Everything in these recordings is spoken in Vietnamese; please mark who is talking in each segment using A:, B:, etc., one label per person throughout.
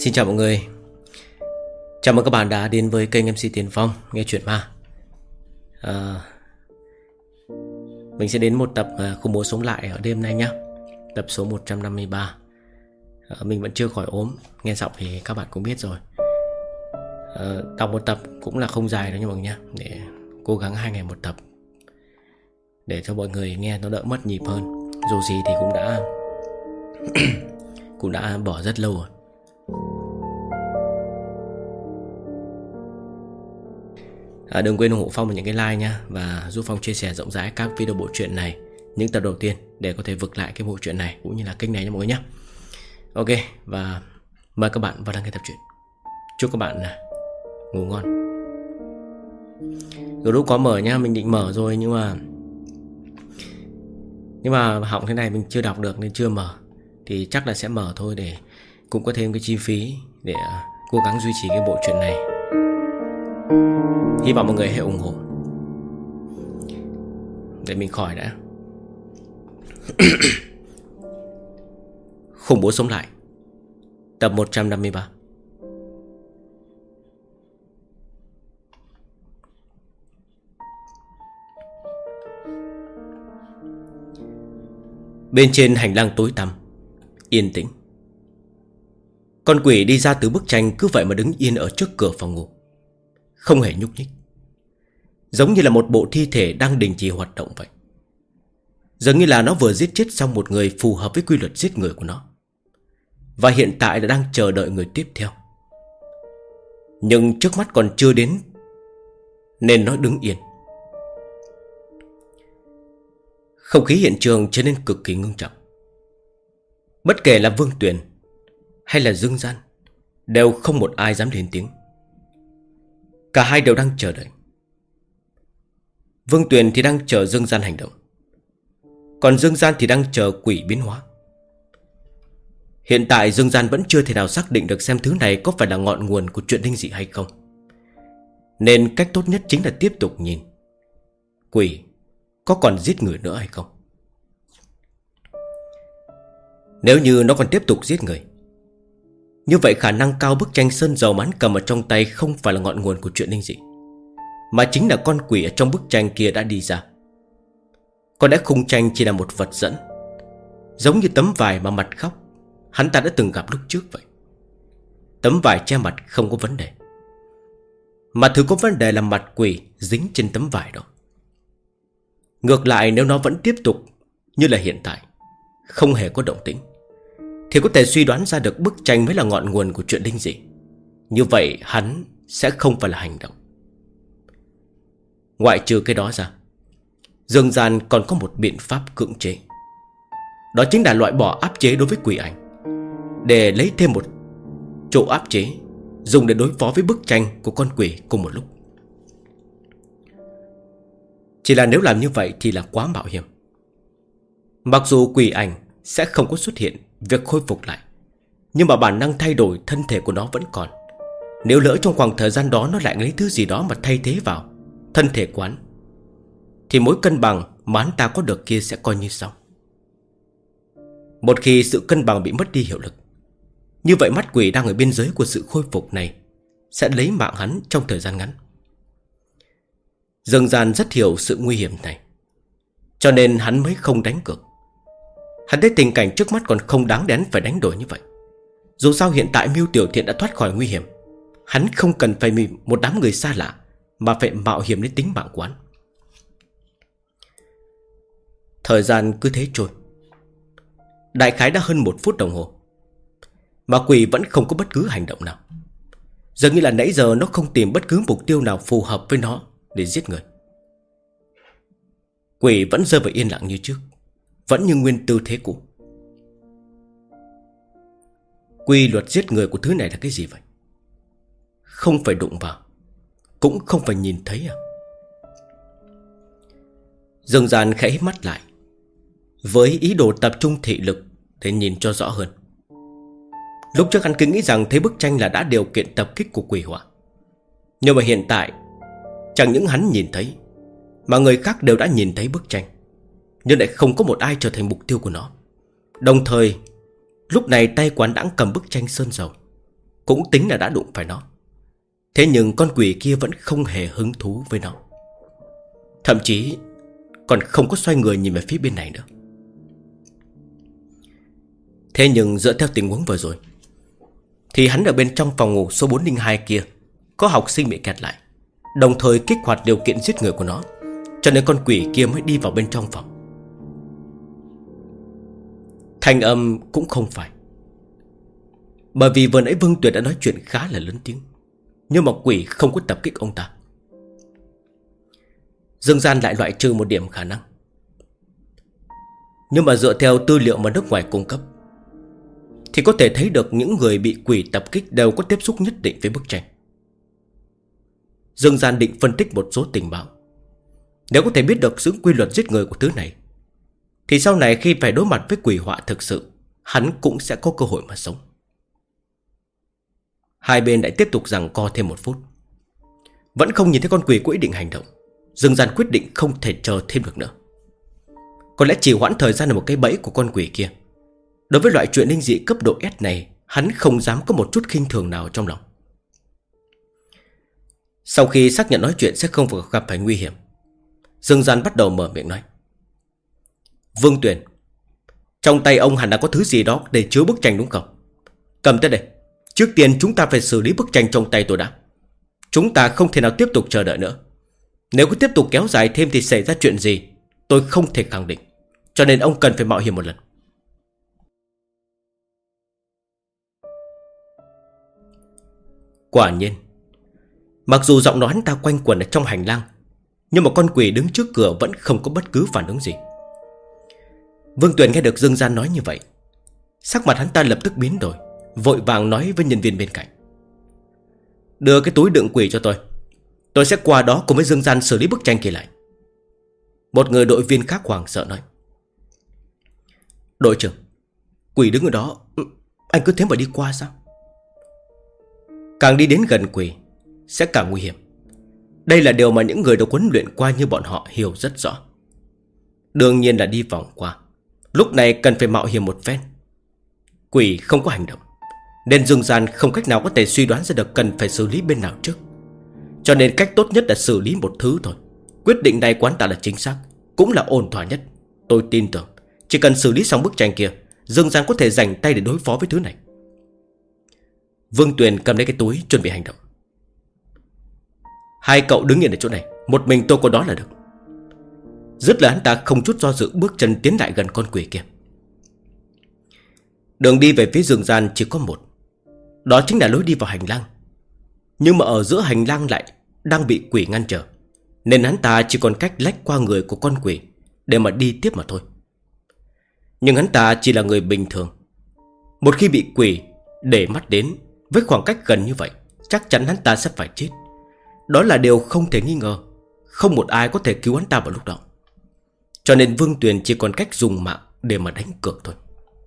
A: Xin chào mọi người. Chào mừng các bạn đã đến với kênh MC Tiền Phong nghe chuyện ma. Mình sẽ đến một tập khủng bố sống lại ở đêm nay nhé. Tập số 153. Mình vẫn chưa khỏi ốm. Nghe giọng thì các bạn cũng biết rồi. Đọc một tập cũng là không dài đâu nha mọi người nhé. Để cố gắng 2 ngày một tập, để cho mọi người nghe nó đỡ mất nhịp hơn. Dù gì thì cũng đã bỏ rất lâu rồi. Đừng quên ủng hộ Phong bằng những cái like nha, và giúp Phong chia sẻ rộng rãi các video bộ truyện này, những tập đầu tiên, để có thể vực lại cái bộ truyện này cũng như là kênh này nha mọi người nhé. Ok, và mời các bạn vào đăng ký tập truyện. Chúc các bạn ngủ ngon. Group có mở nha, mình định mở rồi nhưng mà hỏng thế này mình chưa đọc được nên chưa mở. Thì chắc là sẽ mở thôi, để cũng có thêm cái chi phí để cố gắng duy trì cái bộ truyện này. Hy vọng mọi người hãy ủng hộ để mình khỏi đã. Khủng bố sống lại, tập 153. Bên trên hành lang tối tăm, yên tĩnh. Con quỷ đi ra từ bức tranh cứ vậy mà đứng yên ở trước cửa phòng ngủ, không hề nhúc nhích, giống như là một bộ thi thể đang đình chỉ hoạt động vậy. Dường như là nó vừa giết chết xong một người phù hợp với quy luật giết người của nó, và hiện tại là đang chờ đợi người tiếp theo. Nhưng trước mắt còn chưa đến, nên nó đứng yên. Không khí hiện trường trở nên cực kỳ ngưng trọng. Bất kể là Vương Tuyền hay là Dương Gian, đều không một ai dám lên tiếng. Cả hai đều đang chờ đợi. Vương Tuyền thì đang chờ Dương Gian hành động, còn Dương Gian thì đang chờ quỷ biến hóa. Hiện tại Dương Gian vẫn chưa thể nào xác định được xem thứ này có phải là ngọn nguồn của chuyện linh dị hay không, nên cách tốt nhất chính là tiếp tục nhìn quỷ có còn giết người nữa hay không. Nếu như nó còn tiếp tục giết người, như vậy khả năng cao bức tranh sơn dầu mà hắn cầm ở trong tay không phải là ngọn nguồn của chuyện linh dị, mà chính là con quỷ ở trong bức tranh kia đã đi ra. Có lẽ khung tranh chỉ là một vật dẫn, giống như tấm vải mà mặt khóc hắn ta đã từng gặp lúc trước vậy. Tấm vải che mặt không có vấn đề, mà thứ có vấn đề là mặt quỷ dính trên tấm vải đó. Ngược lại, nếu nó vẫn tiếp tục như là hiện tại, không hề có động tĩnh, thì có thể suy đoán ra được bức tranh mới là ngọn nguồn của chuyện linh dị. Như vậy hắn sẽ không phải là hành động. Ngoại trừ cái đó ra, Dương Gian còn có một biện pháp cưỡng chế. Đó chính là loại bỏ áp chế đối với quỷ ảnh, để lấy thêm một chỗ áp chế dùng để đối phó với bức tranh của con quỷ cùng một lúc. Chỉ là nếu làm như vậy thì là quá mạo hiểm. Mặc dù quỷ ảnh sẽ không có xuất hiện việc khôi phục lại, nhưng mà bản năng thay đổi thân thể của nó vẫn còn. Nếu lỡ trong khoảng thời gian đó nó lại lấy thứ gì đó mà thay thế vào thân thể quán, thì mối cân bằng mà hắn ta có được kia sẽ coi như xong. Một khi sự cân bằng bị mất đi hiệu lực, như vậy mắt quỷ đang ở biên giới của sự khôi phục này sẽ lấy mạng hắn trong thời gian ngắn. Dương Gian rất hiểu sự nguy hiểm này, cho nên hắn mới không đánh cược. Hắn thấy tình cảnh trước mắt còn không đáng đến phải đánh đổi như vậy. Dù sao hiện tại Mưu Tiểu Thiện đã thoát khỏi nguy hiểm, hắn không cần phải vì một đám người xa lạ mà phải mạo hiểm đến tính mạng của hắn. Thời gian cứ thế trôi. Đại khái đã hơn 1 phút đồng hồ, mà quỷ vẫn không có bất cứ hành động nào. Dường như là nãy giờ nó không tìm bất cứ mục tiêu nào phù hợp với nó để giết người. Quỷ vẫn rơi vào yên lặng như trước, vẫn như nguyên tư thế cũ. Quy luật giết người của thứ này là cái gì vậy? Không phải đụng vào, cũng không phải nhìn thấy à? Dương Gian khẽ híp mắt lại, với ý đồ tập trung thị lực để nhìn cho rõ hơn. Lúc trước hắn cứ nghĩ rằng thấy bức tranh là đã điều kiện tập kích của quỷ hỏa, nhưng mà hiện tại chẳng những hắn nhìn thấy, mà người khác đều đã nhìn thấy bức tranh, nhưng lại không có một ai trở thành mục tiêu của nó. Đồng thời lúc này tay quán đã cầm bức tranh sơn dầu, cũng tính là đã đụng phải nó. Thế nhưng con quỷ kia vẫn không hề hứng thú với nó, thậm chí còn không có xoay người nhìn về phía bên này nữa. Thế nhưng dựa theo tình huống vừa rồi thì hắn ở bên trong phòng ngủ số 402 kia có học sinh bị kẹt lại, đồng thời kích hoạt điều kiện giết người của nó, cho nên con quỷ kia mới đi vào bên trong phòng. Thanh âm cũng không phải, bởi vì vừa nãy Vương Tuyệt đã nói chuyện khá là lớn tiếng, nhưng mà quỷ không có tập kích ông ta. Dương Gian lại loại trừ một điểm khả năng. Nhưng mà dựa theo tư liệu mà nước ngoài cung cấp thì có thể thấy được những người bị quỷ tập kích đều có tiếp xúc nhất định với bức tranh. Dương Gian định phân tích một số tình báo. Nếu có thể biết được những quy luật giết người của thứ này thì sau này khi phải đối mặt với quỷ họa thực sự, hắn cũng sẽ có cơ hội mà sống. Hai bên lại tiếp tục giằng co thêm 1 phút. Vẫn không nhìn thấy con quỷ có ý định hành động. Dương Gian quyết định không thể chờ thêm được nữa. Có lẽ chỉ hoãn thời gian là một cái bẫy của con quỷ kia. Đối với loại chuyện linh dị cấp độ S này, hắn không dám có một chút khinh thường nào trong lòng. Sau khi xác nhận nói chuyện sẽ không gặp phải nguy hiểm, Dương Gian bắt đầu mở miệng nói: Vương Tuyền, trong tay ông hẳn đã có thứ gì đó để chứa bức tranh đúng không? Cầm tới đây. Trước tiên chúng ta phải xử lý bức tranh trong tay tôi đã. Chúng ta không thể nào tiếp tục chờ đợi nữa. Nếu cứ tiếp tục kéo dài thêm thì xảy ra chuyện gì tôi không thể khẳng định, cho nên ông cần phải mạo hiểm một lần. Quả nhiên, mặc dù giọng nói hắn ta quanh quẩn ở trong hành lang, nhưng mà con quỷ đứng trước cửa vẫn không có bất cứ phản ứng gì. Vương Tuyền nghe được Dương Gian nói như vậy, sắc mặt hắn ta lập tức biến đổi, vội vàng nói với nhân viên bên cạnh: Đưa cái túi đựng quỷ cho tôi sẽ qua đó cùng với Dương Gian xử lý bức tranh kia lại. Một người đội viên khác hoảng sợ nói: Đội trưởng, quỷ đứng ở đó, anh cứ thế mà đi qua sao? Càng đi đến gần quỷ sẽ càng nguy hiểm. Đây là điều mà những người được huấn luyện qua như bọn họ hiểu rất rõ. Đương nhiên là đi vòng qua. Lúc này cần phải mạo hiểm một phen. Quỷ không có hành động, nên Dương Gian không cách nào có thể suy đoán ra được cần phải xử lý bên nào trước. Cho nên cách tốt nhất là xử lý một thứ thôi. Quyết định này quán ta là chính xác, cũng là ổn thỏa nhất. Tôi tin tưởng chỉ cần xử lý xong bức tranh kia, Dương Gian có thể dành tay để đối phó với thứ này. Vương Tuyền cầm lấy cái túi chuẩn bị hành động. Hai cậu đứng yên ở chỗ này, một mình tôi có đó là được. Dứt lời hắn ta không chút do dự bước chân tiến lại gần con quỷ kia. Đường đi về phía Dương Gian chỉ có một, đó chính là lối đi vào hành lang. Nhưng mà ở giữa hành lang lại đang bị quỷ ngăn trở, nên hắn ta chỉ còn cách lách qua người của con quỷ để mà đi tiếp mà thôi. Nhưng hắn ta chỉ là người bình thường. Một khi bị quỷ để mắt đến với khoảng cách gần như vậy, chắc chắn hắn ta sẽ phải chết. Đó là điều không thể nghi ngờ. Không một ai có thể cứu hắn ta vào lúc đó. Cho nên Vương Tuyền chỉ còn cách dùng mạng để mà đánh cược thôi.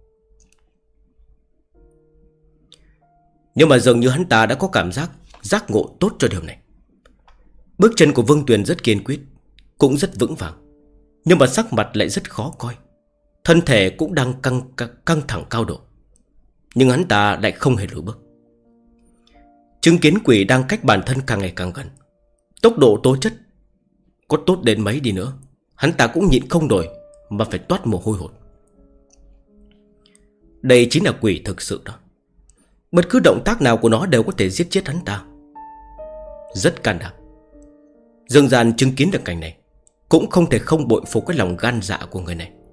A: Nhưng mà dường như hắn ta đã có cảm giác ngộ tốt cho điều này. Bước chân của Vương Tuyền rất kiên quyết, cũng rất vững vàng, nhưng mà sắc mặt lại rất khó coi. Thân thể cũng đang căng thẳng cao độ, nhưng hắn ta lại không hề lùi bước. Chứng kiến quỷ đang cách bản thân càng ngày càng gần, tốc độ tố chất có tốt đến mấy đi nữa, hắn ta cũng nhịn không nổi mà phải toát mồ hôi hột. Đây chính là quỷ thực sự đó. Bất cứ động tác nào của nó đều có thể giết chết hắn ta. Rất can đảm. Dương Gian chứng kiến được cảnh này, cũng không thể không bội phục cái lòng gan dạ của người này.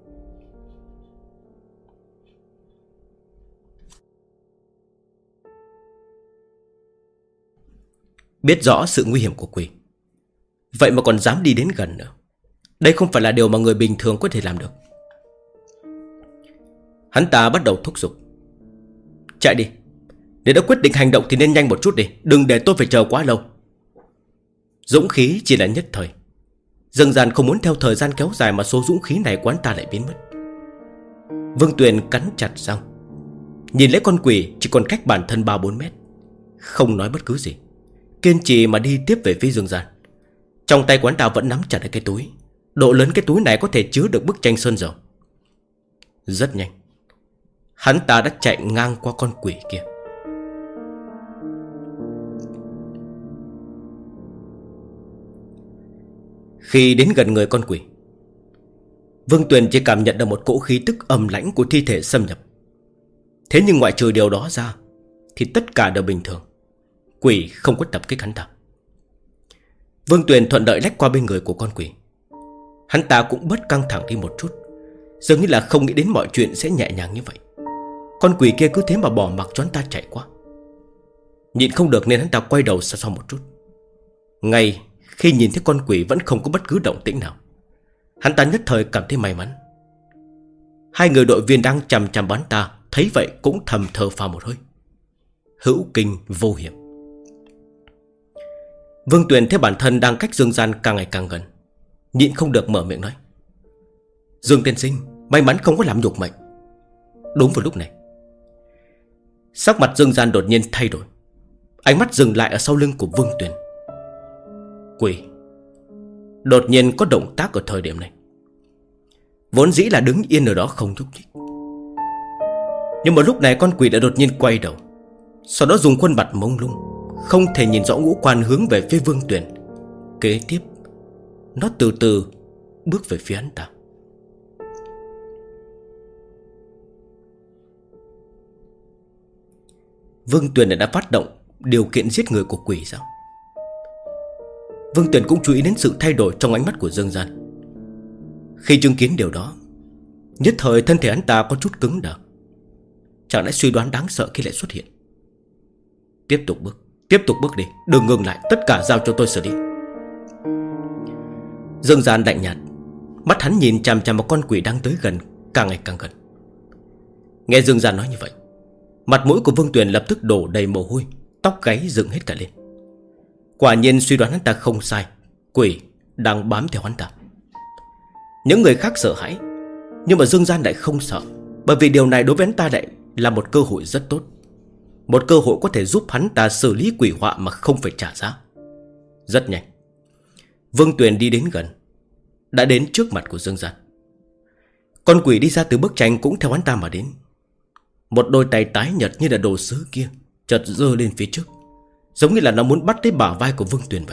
A: Biết rõ sự nguy hiểm của quỷ, vậy mà còn dám đi đến gần nữa. Đây không phải là điều mà người bình thường có thể làm được. Hắn ta bắt đầu thúc giục: Chạy đi, nếu đã quyết định hành động thì nên nhanh một chút đi, đừng để tôi phải chờ quá lâu. Dũng khí chỉ là nhất thời. Dương Gian không muốn theo thời gian kéo dài mà số dũng khí này của hắn ta lại biến mất. Vương Tuyền cắn chặt răng, nhìn lấy con quỷ chỉ còn cách bản thân 3-4 mét, không nói bất cứ gì, kiên trì mà đi tiếp về phía Dương Gian. Trong tay của hắn ta vẫn nắm chặt cái túi. Độ lớn cái túi này có thể chứa được bức tranh sơn dầu. Rất nhanh, hắn ta đã chạy ngang qua con quỷ kia. Khi đến gần người con quỷ, Vương Tuyền chỉ cảm nhận được một cỗ khí tức âm lãnh của thi thể xâm nhập. Thế nhưng ngoại trừ điều đó ra thì tất cả đều bình thường. Quỷ không có tập kích hắn ta. Vương Tuyền thuận lợi lách qua bên người của con quỷ. Hắn ta cũng bớt căng thẳng đi một chút, dường như là không nghĩ đến mọi chuyện sẽ nhẹ nhàng như vậy. Con quỷ kia cứ thế mà bỏ mặc cho hắn ta chạy qua. Nhịn không được nên hắn ta quay đầu sau một chút. Ngay khi nhìn thấy con quỷ vẫn không có bất cứ động tĩnh nào, hắn ta nhất thời cảm thấy may mắn. Hai người đội viên đang chằm chằm bắn ta thấy vậy cũng thầm thở phào một hơi. Hữu kinh vô hiểm. Vương Tuyền thấy bản thân đang cách Dương Gian càng ngày càng gần, nhịn không được mở miệng nói: Dương tiên sinh, may mắn không có làm nhục mệnh. Đúng vào lúc này, sắc mặt Dương Gian đột nhiên thay đổi. Ánh mắt dừng lại ở sau lưng của Vương Tuyền. Quỷ đột nhiên có động tác ở thời điểm này. Vốn dĩ là đứng yên ở đó không nhúc nhích, nhưng mà lúc này con quỷ đã đột nhiên quay đầu, sau đó dùng khuôn mặt mông lung, không thể nhìn rõ ngũ quan hướng về phía Vương Tuyền. Kế tiếp, nó từ từ bước về phía hắn ta. Vương Tuyền đã phát động điều kiện giết người của quỷ sao? Vương Tuyền cũng chú ý đến sự thay đổi trong ánh mắt của Dương Gian. Khi chứng kiến điều đó, nhất thời thân thể hắn ta có chút cứng đờ. Chẳng lẽ suy đoán đáng sợ khi lại xuất hiện? Tiếp tục bước đi, đừng ngừng lại, tất cả giao cho tôi xử lý. Dương Gian lạnh nhạt, mắt hắn nhìn chằm chằm vào con quỷ đang tới gần, càng ngày càng gần. Nghe Dương Gian nói như vậy, mặt mũi của Vương Tuyền lập tức đổ đầy mồ hôi, tóc gáy dựng hết cả lên. Quả nhiên suy đoán hắn ta không sai, quỷ đang bám theo hắn ta. Những người khác sợ hãi, nhưng mà Dương Gian lại không sợ, bởi vì điều này đối với hắn ta lại là một cơ hội rất tốt. Một cơ hội có thể giúp hắn ta xử lý quỷ họa mà không phải trả giá. Rất nhanh, Vương Tuyền đi đến gần, đã đến trước mặt của Dương Gian. Con quỷ đi ra từ bức tranh cũng theo hắn ta mà đến. Một đôi tay tái nhợt như là đồ sứ kia chợt giơ lên phía trước, giống như là nó muốn bắt lấy bả vai của Vương Tuyền vậy.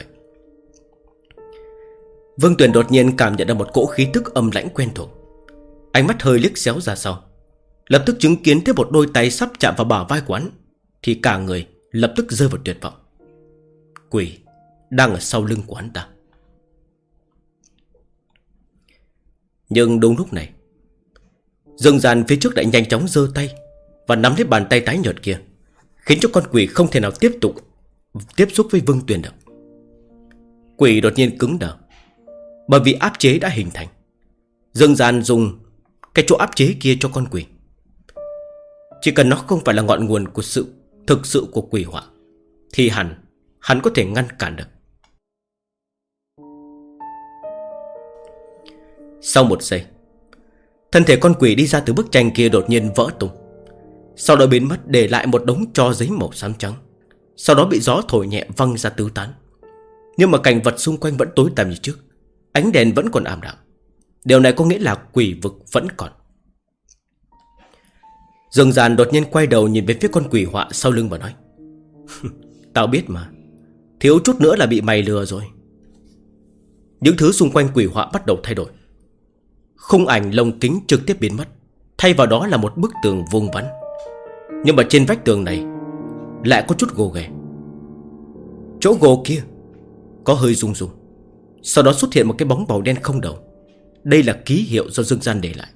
A: Vương Tuyền đột nhiên cảm nhận được một cỗ khí tức âm lãnh quen thuộc. Ánh mắt hơi liếc xéo ra sau, lập tức chứng kiến thấy một đôi tay sắp chạm vào bả vai của hắn, thì cả người lập tức rơi vào tuyệt vọng. Quỷ đang ở sau lưng của hắn ta. Nhưng đúng lúc này, Dương Gian phía trước đã nhanh chóng giơ tay và nắm lấy bàn tay tái nhợt kia, khiến cho con quỷ không thể nào tiếp xúc với Vương Tuyền được. Quỷ đột nhiên cứng đờ, bởi vì áp chế đã hình thành. Dương Gian dùng cái chỗ áp chế kia cho con quỷ. Chỉ cần nó không phải là ngọn nguồn của sự thực sự của quỷ họa, thì hắn có thể ngăn cản được. Sau một giây, thân thể con quỷ đi ra từ bức tranh kia đột nhiên vỡ tung, sau đó biến mất, để lại một đống tro giấy màu xám trắng. Sau đó bị gió thổi nhẹ văng ra tứ tán. Nhưng mà cảnh vật xung quanh vẫn tối tăm như trước, ánh đèn vẫn còn ảm đạm. Điều này có nghĩa là quỷ vực vẫn còn. Dương Gian đột nhiên quay đầu nhìn về phía con quỷ họa sau lưng và nói: Tao biết mà, thiếu chút nữa là bị mày lừa rồi. Những thứ xung quanh quỷ họa bắt đầu thay đổi. Khung ảnh lồng kính trực tiếp biến mất, thay vào đó là một bức tường vuông vắn. Nhưng mà trên vách tường này lại có chút gồ ghề. Chỗ gồ kia có hơi rung rung, sau đó xuất hiện một cái bóng màu đen không đầu. Đây là ký hiệu do Dương Gian để lại.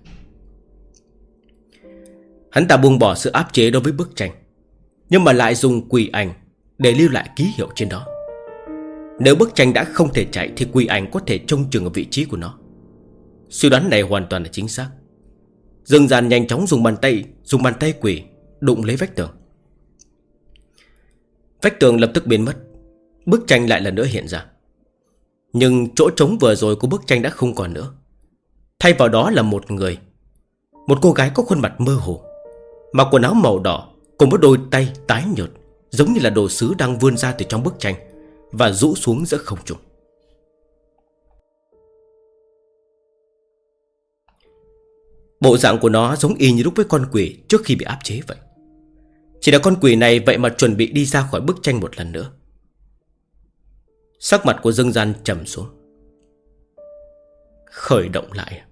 A: Hắn ta buông bỏ sự áp chế đối với bức tranh, nhưng mà lại dùng quỷ ảnh để lưu lại ký hiệu trên đó. Nếu bức tranh đã không thể chạy thì quỷ ảnh có thể trông chừng ở vị trí của nó. Suy đoán này hoàn toàn là chính xác. Dương Gian nhanh chóng dùng bàn tay quỷ đụng lấy vách tường. Vách tường lập tức biến mất, bức tranh lại lần nữa hiện ra. Nhưng chỗ trống vừa rồi của bức tranh đã không còn nữa. Thay vào đó là một người, một cô gái có khuôn mặt mơ hồ, mặc quần áo màu đỏ, cùng với đôi tay tái nhợt, giống như là đồ sứ đang vươn ra từ trong bức tranh và rũ xuống giữa không trung. Bộ dạng của nó giống y như lúc với con quỷ trước khi bị áp chế vậy. Chỉ là con quỷ này vậy mà chuẩn bị đi ra khỏi bức tranh một lần nữa. Sắc mặt của Dương Gian trầm xuống. khởi động lại.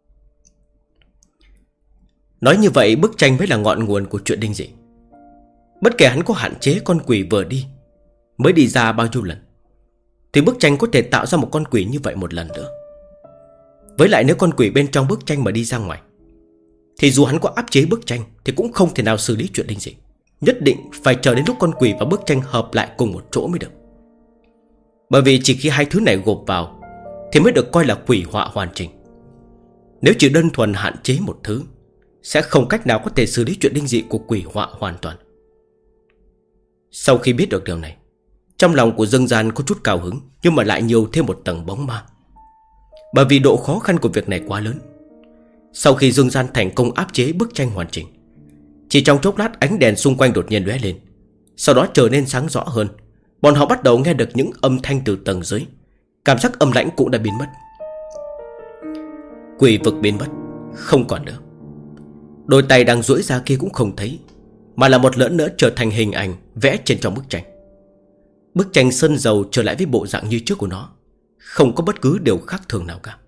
A: Nói như vậy bức tranh mới là ngọn nguồn của chuyện linh dị. Bất kể hắn có hạn chế con quỷ vừa đi mới đi ra bao nhiêu lần, thì bức tranh có thể tạo ra một con quỷ như vậy một lần nữa. Với lại nếu con quỷ bên trong bức tranh mà đi ra ngoài, thì dù hắn có áp chế bức tranh thì cũng không thể nào xử lý chuyện linh dị. Nhất định phải chờ đến lúc con quỷ và bức tranh hợp lại cùng một chỗ mới được. Bởi vì chỉ khi hai thứ này gộp vào thì mới được coi là quỷ họa hoàn chỉnh. Nếu chỉ đơn thuần hạn chế một thứ, sẽ không cách nào có thể xử lý chuyện linh dị của quỷ họa hoàn toàn. Sau khi biết được điều này, trong lòng của Dương Gian có chút cao hứng, nhưng mà lại nhiều thêm một tầng bóng ma. Bởi vì độ khó khăn của việc này quá lớn. Sau khi Dương Gian thành công áp chế bức tranh hoàn chỉnh, chỉ trong chốc lát ánh đèn xung quanh đột nhiên lóe lên. Sau đó trở nên sáng rõ hơn. Bọn họ bắt đầu nghe được những âm thanh từ tầng dưới. Cảm giác âm lãnh cũng đã biến mất. Quỷ vực biến mất, không còn nữa. Đôi tay đang duỗi ra kia cũng không thấy, mà là một lần nữa trở thành hình ảnh vẽ trên trong bức tranh. Bức tranh sơn dầu trở lại với bộ dạng như trước của nó, không có bất cứ điều khác thường nào cả.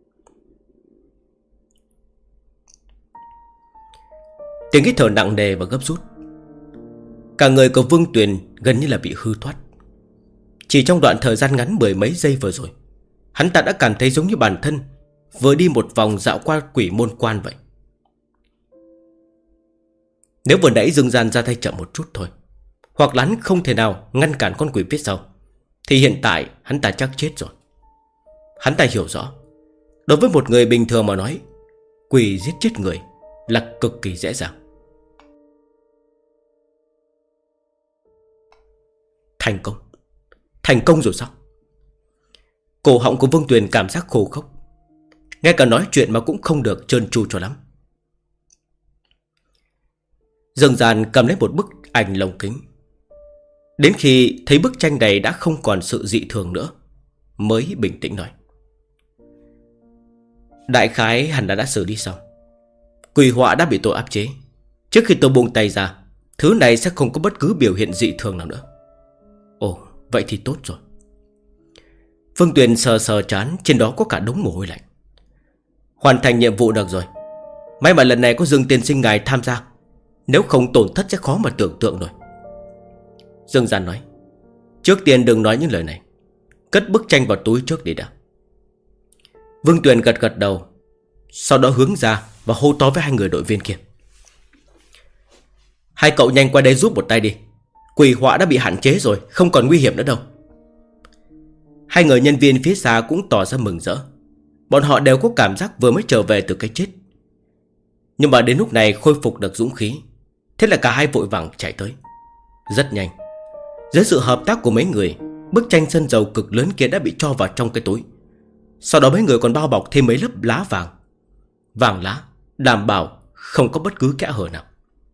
A: Tiếng hít thở nặng nề và gấp rút. Cả người của Vương Tuyền gần như là bị hư thoát. Chỉ trong đoạn thời gian ngắn mười mấy giây vừa rồi, hắn ta đã cảm thấy giống như bản thân vừa đi một vòng dạo qua quỷ môn quan vậy. Nếu vừa nãy Dương Gian ra tay chậm một chút thôi, hoặc là hắn không thể nào ngăn cản con quỷ phía sau, thì hiện tại hắn ta chắc chết rồi. Hắn ta hiểu rõ, đối với một người bình thường mà nói, quỷ giết chết người là cực kỳ dễ dàng. Thành công. Thành công rồi sao? Cổ họng của Vương Tuyền cảm giác khô khốc, ngay cả nói chuyện mà cũng không được trơn tru cho lắm. Dương Gian cầm lấy một bức ảnh lồng kính. Đến khi thấy bức tranh này đã không còn sự dị thường nữa, mới bình tĩnh nói: đại khái hẳn đã xử lý xong. Quỷ họa đã bị tôi áp chế. Trước khi tôi buông tay ra, thứ này sẽ không có bất cứ biểu hiện dị thường nào nữa. Ồ, vậy thì tốt rồi. Phương Tuyền sờ sờ trán, trên đó có cả đống mồ hôi lạnh. Hoàn thành nhiệm vụ được rồi. May mà lần này có Dương tiên sinh ngài tham gia, nếu không tổn thất sẽ khó mà tưởng tượng rồi. Dương Gian nói: trước tiên đừng nói những lời này, cất bức tranh vào túi trước đi đã. Vương Tuyền gật gật đầu, sau đó hướng ra và hô to với hai người đội viên kia: hai cậu nhanh qua đây giúp một tay đi. Quỷ họa đã bị hạn chế rồi, không còn nguy hiểm nữa đâu. Hai người nhân viên phía xa cũng tỏ ra mừng rỡ. Bọn họ đều có cảm giác vừa mới trở về từ cái chết, nhưng mà đến lúc này khôi phục được dũng khí. Thế là cả hai vội vàng chạy tới. Rất nhanh, dưới sự hợp tác của mấy người, bức tranh sơn dầu cực lớn kia đã bị cho vào trong cái túi. Sau đó mấy người còn bao bọc thêm mấy lớp lá vàng. Vàng lá, đảm bảo không có bất cứ kẽ hở nào.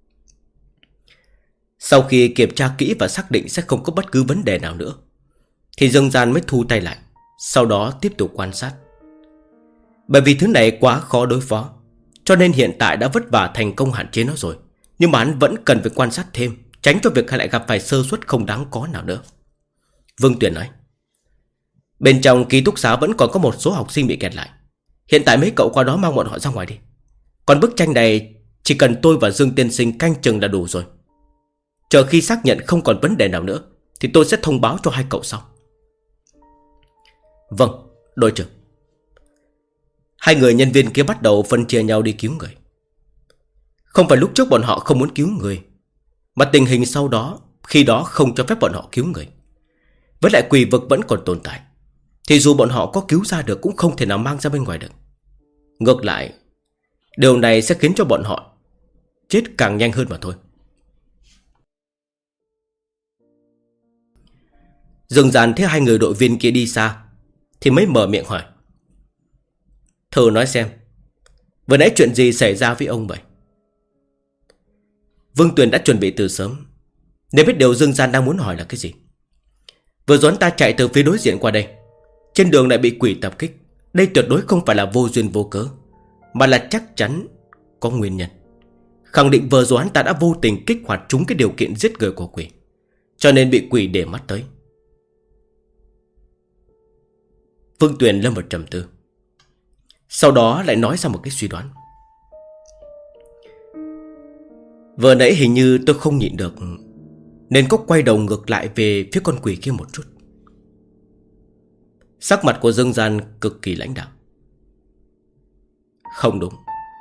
A: Sau khi kiểm tra kỹ và xác định sẽ không có bất cứ vấn đề nào nữa, thì Dương Gian mới thu tay lại, sau đó tiếp tục quan sát. Bởi vì thứ này quá khó đối phó, cho nên hiện tại đã vất vả thành công hạn chế nó rồi. Nhưng mà hắn vẫn cần phải quan sát thêm, tránh cho việc lại gặp phải sơ suất không đáng có nào nữa. Vương Tuyền nói: bên trong ký túc xá vẫn còn có một số học sinh bị kẹt lại. Hiện tại mấy cậu qua đó mang bọn họ ra ngoài đi. Còn bức tranh này chỉ cần tôi và Dương tiên sinh canh chừng là đủ rồi. Chờ khi xác nhận không còn vấn đề nào nữa thì tôi sẽ thông báo cho hai cậu sau. Vâng, đội trưởng. Hai người nhân viên kia bắt đầu phân chia nhau đi cứu người. Không phải lúc trước bọn họ không muốn cứu người, mà tình hình sau đó khi đó không cho phép bọn họ cứu người. Với lại quỷ vực vẫn còn tồn tại, thì dù bọn họ có cứu ra được cũng không thể nào mang ra bên ngoài được. Ngược lại, điều này sẽ khiến cho bọn họ chết càng nhanh hơn mà thôi. Dương Gian thấy hai người đội viên kia đi xa thì mới mở miệng hỏi: thử nói xem, vừa nãy chuyện gì xảy ra với ông vậy? Vương Tuyền đã chuẩn bị từ sớm, nếu biết điều Dương Gian đang muốn hỏi là cái gì. Vừa rồi ta chạy từ phía đối diện qua đây, trên đường lại bị quỷ tập kích. Đây tuyệt đối không phải là vô duyên vô cớ, mà là chắc chắn có nguyên nhân. Khẳng định vừa rồi ta đã vô tình kích hoạt trúng cái điều kiện giết người của quỷ, cho nên bị quỷ để mắt tới. Vương Tuyền lâm vào trầm tư. Sau đó lại nói ra một cái suy đoán. Vừa nãy hình như tôi không nhịn được, nên có quay đầu ngược lại về phía con quỷ kia một chút. Sắc mặt của Dương Gian cực kỳ lãnh đạm. Không đúng.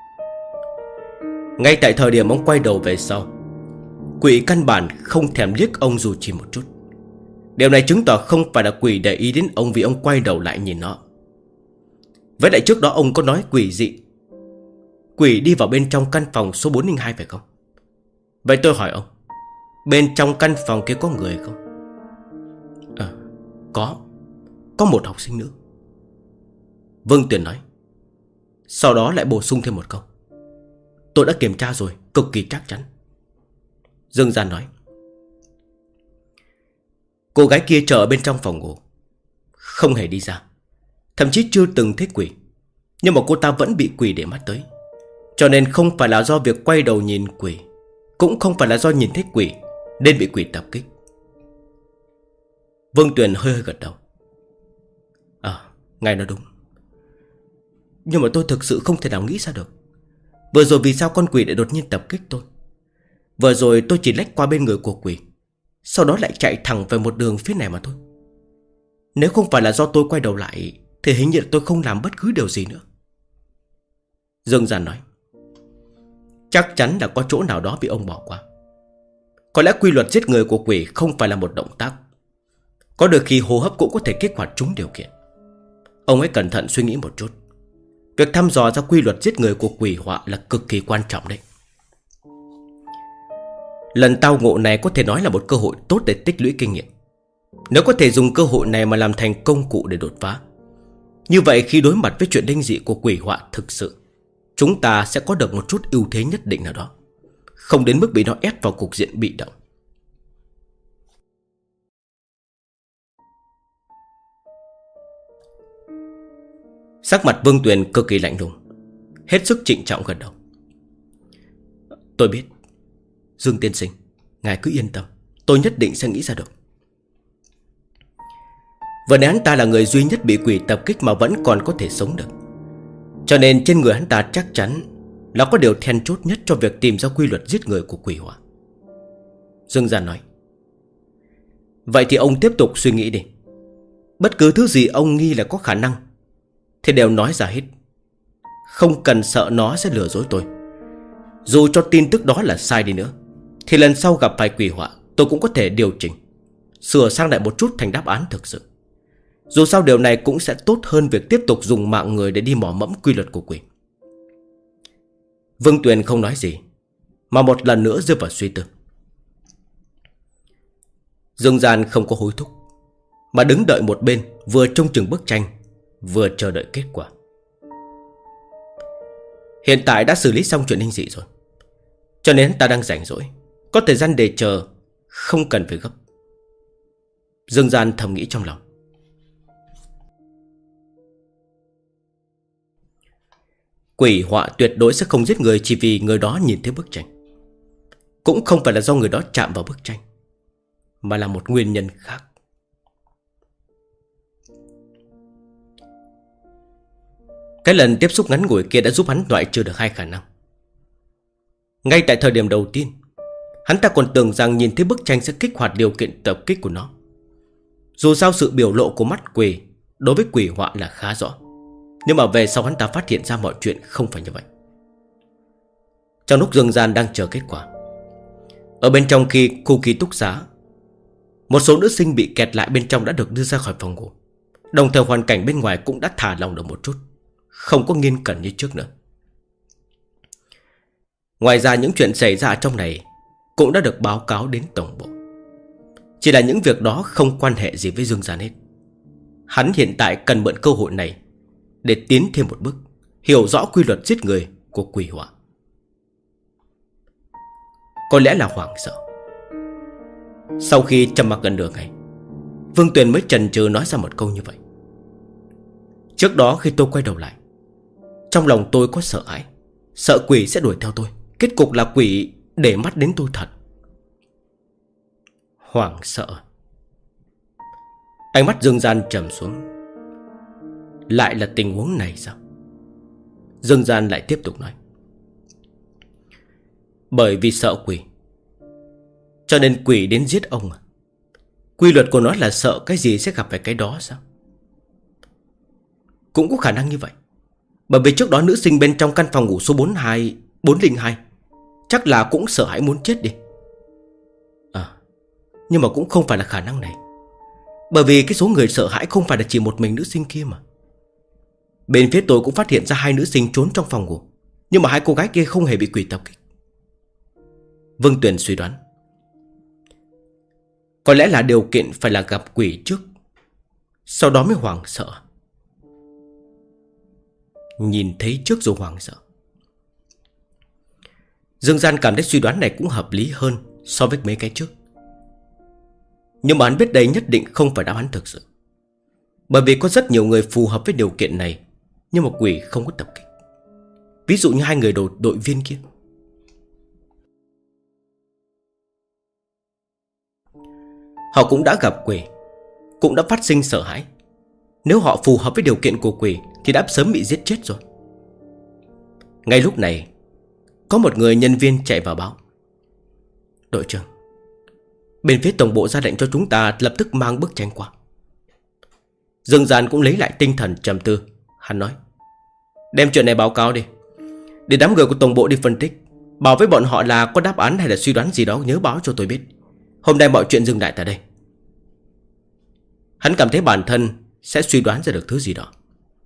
A: Ngay tại thời điểm ông quay đầu về sau, quỷ căn bản không thèm liếc ông dù chỉ một chút. Điều này chứng tỏ không phải là quỷ để ý đến ông vì ông quay đầu lại nhìn nó. Với lại trước đó ông có nói quỷ dị, quỷ đi vào bên trong căn phòng số 402 phải không? Vậy tôi hỏi ông, bên trong căn phòng kia có người không? Có một học sinh nữ, Vương Tuyền nói. Sau đó lại bổ sung thêm một câu: tôi đã kiểm tra rồi, cực kỳ chắc chắn. Dương Gian nói. Cô gái kia chờ ở bên trong phòng ngủ, không hề đi ra, thậm chí chưa từng thấy quỷ. Nhưng mà cô ta vẫn bị quỷ để mắt tới. Cho nên không phải là do việc quay đầu nhìn quỷ, cũng không phải là do nhìn thấy quỷ nên bị quỷ tập kích. Vương Tuyền hơi gật đầu. Ngài nói đúng. Nhưng mà tôi thực sự không thể nào nghĩ ra được, vừa rồi vì sao con quỷ lại đột nhiên tập kích tôi. Vừa rồi tôi chỉ lách qua bên người của quỷ, sau đó lại chạy thẳng về một đường phía này mà thôi. Nếu không phải là do tôi quay đầu lại thì hình như tôi không làm bất cứ điều gì nữa. Dương Gian nói. Chắc chắn là có chỗ nào đó bị ông bỏ qua. Có lẽ quy luật giết người của quỷ không phải là một động tác. Có đôi khi hô hấp cũng có thể kích hoạt chúng điều kiện. Ông hãy cẩn thận suy nghĩ một chút. Việc thăm dò ra quy luật giết người của quỷ họa là cực kỳ quan trọng đấy. Lần tao ngộ này có thể nói là một cơ hội tốt để tích lũy kinh nghiệm. Nếu có thể dùng cơ hội này mà làm thành công cụ để đột phá, như vậy khi đối mặt với chuyện linh dị của quỷ họa thực sự, chúng ta sẽ có được một chút ưu thế nhất định nào đó, không đến mức bị nó ép vào cục diện bị động. Sắc mặt Vương Tuyền cực kỳ lạnh lùng, hết sức trịnh trọng gật đầu. Tôi biết, Dương tiên sinh, ngài cứ yên tâm, tôi nhất định sẽ nghĩ ra được. Vừa nãy hắn ta là người duy nhất bị quỷ tập kích mà vẫn còn có thể sống được, cho nên trên người hắn ta chắc chắn là có điều then chốt nhất cho việc tìm ra quy luật giết người của quỷ hỏa. Dương Gian nói. Vậy thì ông tiếp tục suy nghĩ đi. Bất cứ thứ gì ông nghi là có khả năng thì đều nói ra hết. Không cần sợ nó sẽ lừa dối tôi. Dù cho tin tức đó là sai đi nữa, thì lần sau gặp phải quỷ họa tôi cũng có thể điều chỉnh, sửa sang lại một chút thành đáp án thực sự. Dù sao điều này cũng sẽ tốt hơn việc tiếp tục dùng mạng người để đi mò mẫm quy luật của quỷ. Vương Tuyền không nói gì, mà một lần nữa rơi vào suy tư. Dương Gian không có hối thúc, mà đứng đợi một bên, vừa trông chừng bức tranh, vừa chờ đợi kết quả. Hiện tại đã xử lý xong chuyện linh dị rồi, cho nên ta đang rảnh rỗi, có thời gian để chờ, không cần phải gấp. Dương Gian thầm nghĩ trong lòng. Quỷ họa tuyệt đối sẽ không giết người chỉ vì người đó nhìn thấy bức tranh, cũng không phải là do người đó chạm vào bức tranh, mà là một nguyên nhân khác. Cái lần tiếp xúc ngắn ngủi kia đã giúp hắn loại trừ được hai khả năng. Ngay tại thời điểm đầu tiên, hắn ta còn tưởng rằng nhìn thấy bức tranh sẽ kích hoạt điều kiện tập kích của nó. Dù sao sự biểu lộ của mắt quỷ đối với quỷ họa là khá rõ, nhưng mà về sau hắn ta phát hiện ra mọi chuyện không phải như vậy. Trong lúc Dương Gian đang chờ kết quả, ở bên trong khu ký túc xá, một số nữ sinh bị kẹt lại bên trong đã được đưa ra khỏi phòng ngủ. Đồng thời hoàn cảnh bên ngoài cũng đã thả lỏng được một chút, không có nghiên cẩn như trước nữa. Ngoài ra những chuyện xảy ra trong này cũng đã được báo cáo đến tổng bộ. Chỉ là những việc đó không quan hệ gì với Dương Gian hết. Hắn hiện tại cần mượn cơ hội này để tiến thêm một bước, hiểu rõ quy luật giết người của quỷ họa. Có lẽ là hoảng sợ. Sau khi trầm mặc gần nửa ngày, Vương Tuyền mới chần chừ nói ra một câu như vậy. Trước đó khi tôi quay đầu lại, trong lòng tôi có sợ hãi, sợ quỷ sẽ đuổi theo tôi. Kết cục là quỷ để mắt đến tôi thật. Hoảng sợ. Ánh mắt Dương Gian trầm xuống. Lại là tình huống này sao? Dương Gian lại tiếp tục nói: bởi vì sợ quỷ, cho nên quỷ đến giết ông à? Quy luật của nó là sợ cái gì sẽ gặp phải cái đó sao? Cũng có khả năng như vậy. Bởi vì trước đó nữ sinh bên trong căn phòng ngủ số 402 chắc là cũng sợ hãi muốn chết đi. Nhưng mà cũng không phải là khả năng này. Bởi vì cái số người sợ hãi không phải là chỉ một mình nữ sinh kia mà. Bên phía tôi cũng phát hiện ra 2 nữ sinh trốn trong phòng ngủ, nhưng mà 2 cô gái kia không hề bị quỷ tập kích. Vương Tuyền suy đoán có lẽ là điều kiện phải là gặp quỷ trước, sau đó mới hoảng sợ. Nhìn thấy trước rồi hoảng sợ. Dương Gian cảm thấy suy đoán này cũng hợp lý hơn so với mấy cái trước. Nhưng mà hắn biết đây nhất định không phải đáp án thực sự. Bởi vì có rất nhiều người phù hợp với điều kiện này, nhưng mà quỷ không có tập kích. Ví dụ như 2 người đội viên kia. Họ cũng đã gặp quỷ, cũng đã phát sinh sợ hãi. Nếu họ phù hợp với điều kiện của quỷ thì đã sớm bị giết chết rồi. Ngay lúc này, có một người nhân viên chạy vào báo: đội trưởng, bên phía tổng bộ ra lệnh cho chúng ta lập tức mang bức tranh qua. Dương Gian cũng lấy lại tinh thần trầm tư. Hắn nói: đem chuyện này báo cáo đi, để đám người của tổng bộ đi phân tích, bảo với bọn họ là có đáp án hay là suy đoán gì đó nhớ báo cho tôi biết. Hôm nay mọi chuyện dừng lại tại đây. Hắn cảm thấy bản thân sẽ suy đoán ra được thứ gì đó.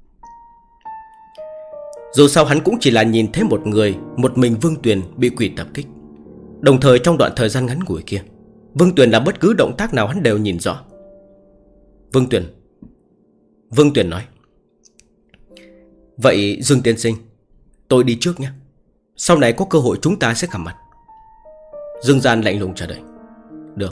A: Dù sao hắn cũng chỉ là nhìn thấy một mình Vương Tuyền bị quỷ tập kích. Đồng thời trong đoạn thời gian ngắn ngủi kia, Vương Tuyền làm bất cứ động tác nào hắn đều nhìn rõ. Vương Tuyền nói: vậy Dương tiên sinh, tôi đi trước nhé. Sau này có cơ hội chúng ta sẽ gặp mặt. Dương Gian lạnh lùng trả lời: được.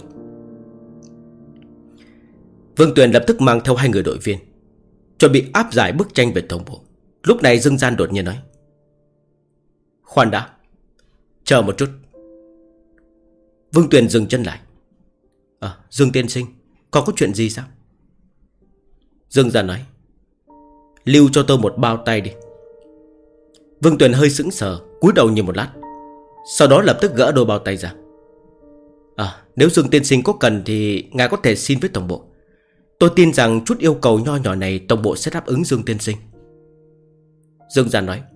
A: Vương Tuyền lập tức mang theo 2 người đội viên, chuẩn bị áp giải bức tranh về tổng bộ. Lúc này Dương Gian đột nhiên nói: khoan đã, chờ một chút. Vương Tuyền dừng chân lại. Dương tiên sinh, còn có chuyện gì sao? Dương Gian nói: lưu cho tôi một bao tay đi. Vương Tuyền hơi sững sờ, cúi đầu nhìn một lát, sau đó lập tức gỡ đôi bao tay ra. Nếu Dương tiên sinh có cần thì ngài có thể xin với tổng bộ. Tôi tin rằng chút yêu cầu nho nhỏ này tổng bộ sẽ đáp ứng Dương tiên sinh. Dương Gian nói: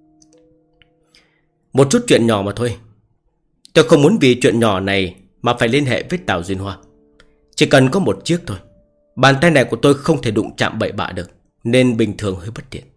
A: một chút chuyện nhỏ mà thôi. Tôi không muốn vì chuyện nhỏ này mà phải liên hệ với Tào Duyên Hoa. Chỉ cần có một chiếc thôi. Bàn tay này của tôi không thể đụng chạm bậy bạ được, nên bình thường hơi bất tiện.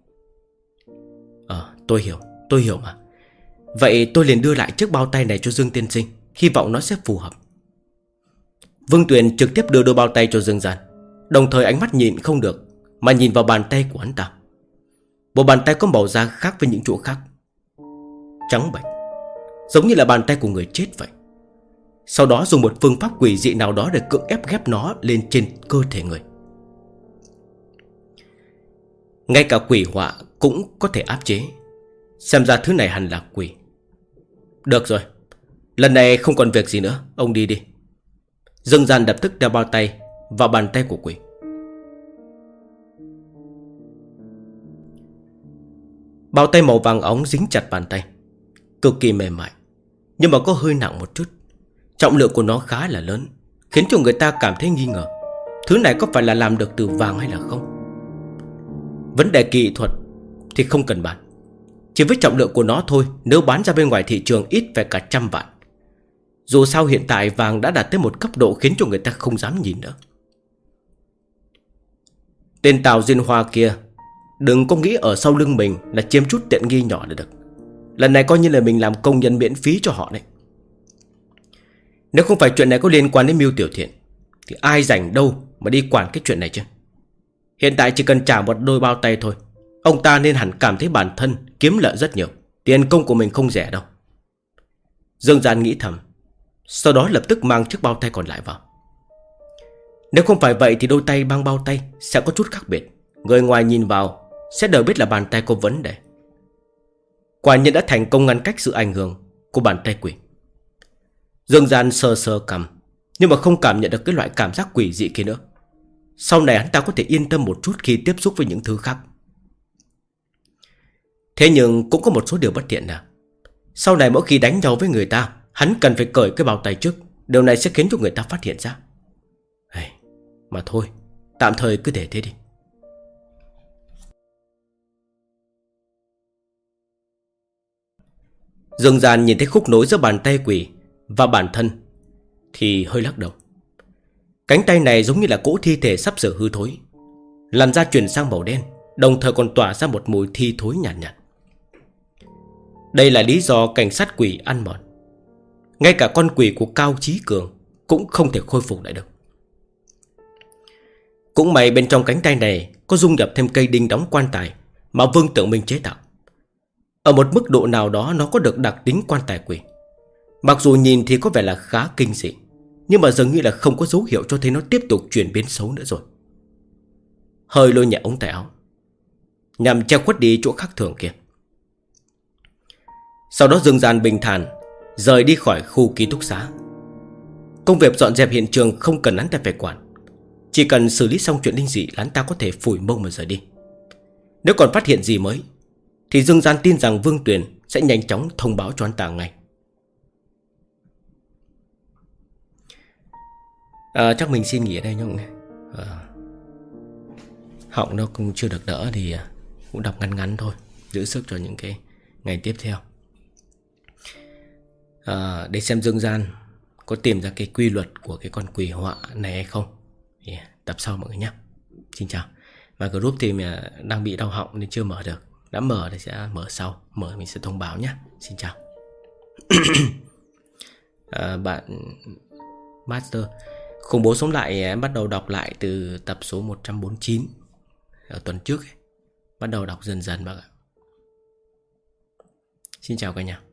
A: Tôi hiểu mà. Vậy tôi liền đưa lại chiếc bao tay này cho Dương tiên sinh, hy vọng nó sẽ phù hợp. Vương Tuyền trực tiếp đưa đôi bao tay cho Dương Gian, đồng thời ánh mắt nhịn không được mà nhìn vào bàn tay của hắn ta. Một bàn tay có màu da khác với những chỗ khác, trắng bệch, giống như là bàn tay của người chết vậy. Sau đó dùng một phương pháp quỷ dị nào đó để cưỡng ép ghép nó lên trên cơ thể người. Ngay cả quỷ họa cũng có thể áp chế. Xem ra thứ này hẳn là quỷ. Được rồi, lần này không còn việc gì nữa, ông đi đi. Dương Gian lập tức đeo bao tay vào bàn tay của quỷ. Bao tay màu vàng óng dính chặt bàn tay, cực kỳ mềm mại, nhưng mà có hơi nặng một chút. Trọng lượng của nó khá là lớn, khiến cho người ta cảm thấy nghi ngờ thứ này có phải là làm được từ vàng hay là không. Vấn đề kỹ thuật thì không cần bàn. Chỉ với trọng lượng của nó thôi, nếu bán ra bên ngoài thị trường ít phải cả 100 vạn. Dù sao hiện tại vàng đã đạt tới một cấp độ khiến cho người ta không dám nhìn nữa. Tên Tào Duyên Hoa kia đừng có nghĩ ở sau lưng mình là chiếm chút tiện nghi nhỏ là được. Lần này coi như là mình làm công nhân miễn phí cho họ đấy. Nếu không phải chuyện này có liên quan đến Mưu Tiểu Thiện thì ai rảnh đâu mà đi quản cái chuyện này chứ. Hiện tại chỉ cần trả một đôi bao tay thôi, ông ta nên hẳn cảm thấy bản thân kiếm lợi rất nhiều. Tiền công của mình không rẻ đâu. Dương Gian nghĩ thầm, sau đó lập tức mang chiếc bao tay còn lại vào. Nếu không phải vậy thì đôi tay mang bao tay sẽ có chút khác biệt. Người ngoài nhìn vào sẽ đều biết là bàn tay có vấn đề. Quả nhiên đã thành công ngăn cách sự ảnh hưởng của bàn tay quỷ. Dương Gian sờ sờ cằm, nhưng mà không cảm nhận được cái loại cảm giác quỷ dị kia nữa. Sau này hắn ta có thể yên tâm một chút khi tiếp xúc với những thứ khác. Thế nhưng cũng có một số điều bất tiện nào. Sau này mỗi khi đánh nhau với người ta, hắn cần phải cởi cái bao tay trước. Điều này sẽ khiến cho người ta phát hiện ra. Mà thôi, tạm thời cứ để thế đi. Dương Gian nhìn thấy khúc nối giữa bàn tay quỷ và bản thân thì hơi lắc đầu. Cánh tay này giống như là cỗ thi thể sắp sửa hư thối. Làn da chuyển sang màu đen, đồng thời còn tỏa ra một mùi thi thối nhàn nhạt. Đây là lý do cảnh sát quỷ ăn mòn. Ngay cả con quỷ của Cao Chí Cường cũng không thể khôi phục lại được. Cũng may bên trong cánh tay này có dung nhập thêm cây đinh đóng quan tài mà Vương Tượng Minh chế tạo. Ở một mức độ nào đó nó có được đặc tính quan tài quỷ. Mặc dù nhìn thì có vẻ là khá kinh dị, nhưng mà dường như là không có dấu hiệu cho thấy nó tiếp tục chuyển biến xấu nữa rồi. Hơi lôi nhẹ ống tay áo, nhằm che khuất đi chỗ khác thường kia. Sau đó Dương Gian bình thản rời đi khỏi khu ký túc xá. Công việc dọn dẹp hiện trường không cần hắn ta phải quản. Chỉ cần xử lý xong chuyện linh dị, hắn ta có thể phủi mông mà rời đi. Nếu còn phát hiện gì mới thì Dương Gian tin rằng Vương Tuyền sẽ nhanh chóng thông báo cho hắn ta ngay. Chắc mình xin nghỉ ở đây nhé. Họng nó cũng chưa được đỡ thì cũng đọc ngắn ngắn thôi, giữ sức cho những cái ngày tiếp theo. Để xem Dương Gian có tìm ra cái quy luật của cái con quỷ họa này hay không thì tập sau mọi người nhé. Xin chào. Và group thì đang bị đau họng nên chưa mở được. Đã mở thì sẽ mở sau. Mở mình sẽ thông báo nhé. Xin chào. Bạn Master, Khủng bố sống lại em bắt đầu đọc lại từ tập số 149 ở tuần trước ấy. Bắt đầu đọc dần dần bác ạ. Xin chào cả nhà.